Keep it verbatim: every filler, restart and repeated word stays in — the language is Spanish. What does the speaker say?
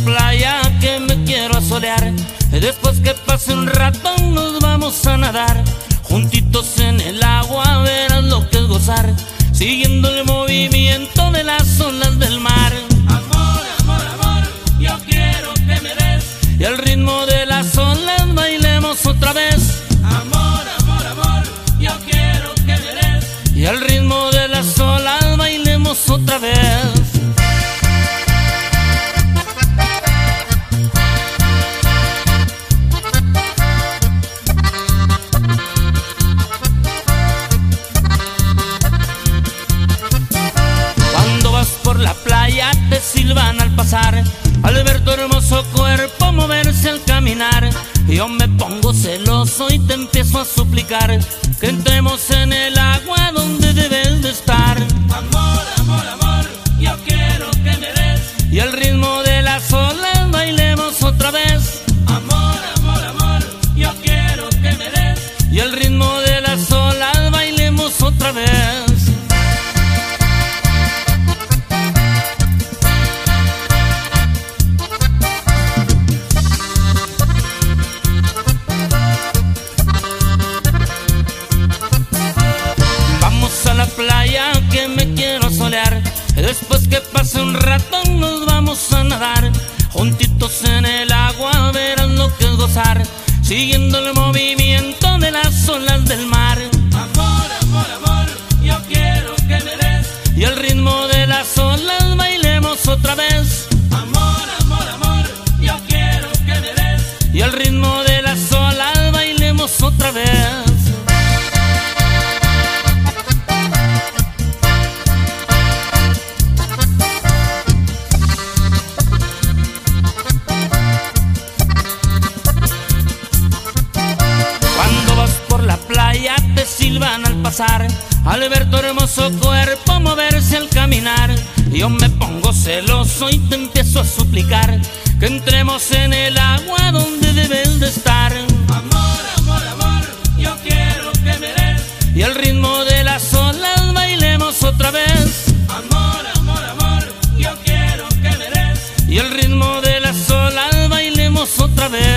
playa que me quiero asolear. Después que pase un rato nos vamos a nadar. Juntitos en el agua verás lo que es gozar, siguiendo el movimiento de las olas del mar. Amor, amor, amor, yo quiero que me des. Y al ritmo de las olas bailemos otra vez. Amor, amor, amor, yo quiero que me des. Y al ritmo de las olas bailemos otra vez. Por la playa te silban al pasar, al ver tu hermoso cuerpo moverse al caminar. Yo me pongo celoso y te empiezo a suplicar que entremos en el agua donde debes de estar. Amor, amor, amor, yo quiero que me des. Y al ritmo de las olas bailemos otra vez. Amor, amor, amor, yo quiero que me des. Y al ritmo de las olas bailemos otra vez. Playa que me quiero solear. Después que pase un rato nos vamos a nadar. Juntitos en el agua verás lo que es gozar, siguiendo el movimiento de las olas del mar. Amor, amor, amor, yo quiero que me des. Y al ritmo de las olas bailemos otra vez. Amor, amor, amor, yo quiero que me des. Y al ritmo de las olas bailemos otra vez. Te silban al pasar, al ver tu hermoso cuerpo moverse al caminar. Yo me pongo celoso y te empiezo a suplicar que entremos en el agua donde debes de estar. Amor, amor, amor, yo quiero que me des. Y al ritmo de las olas bailemos otra vez. Amor, amor, amor, yo quiero que me des. Y al ritmo de las olas bailemos otra vez.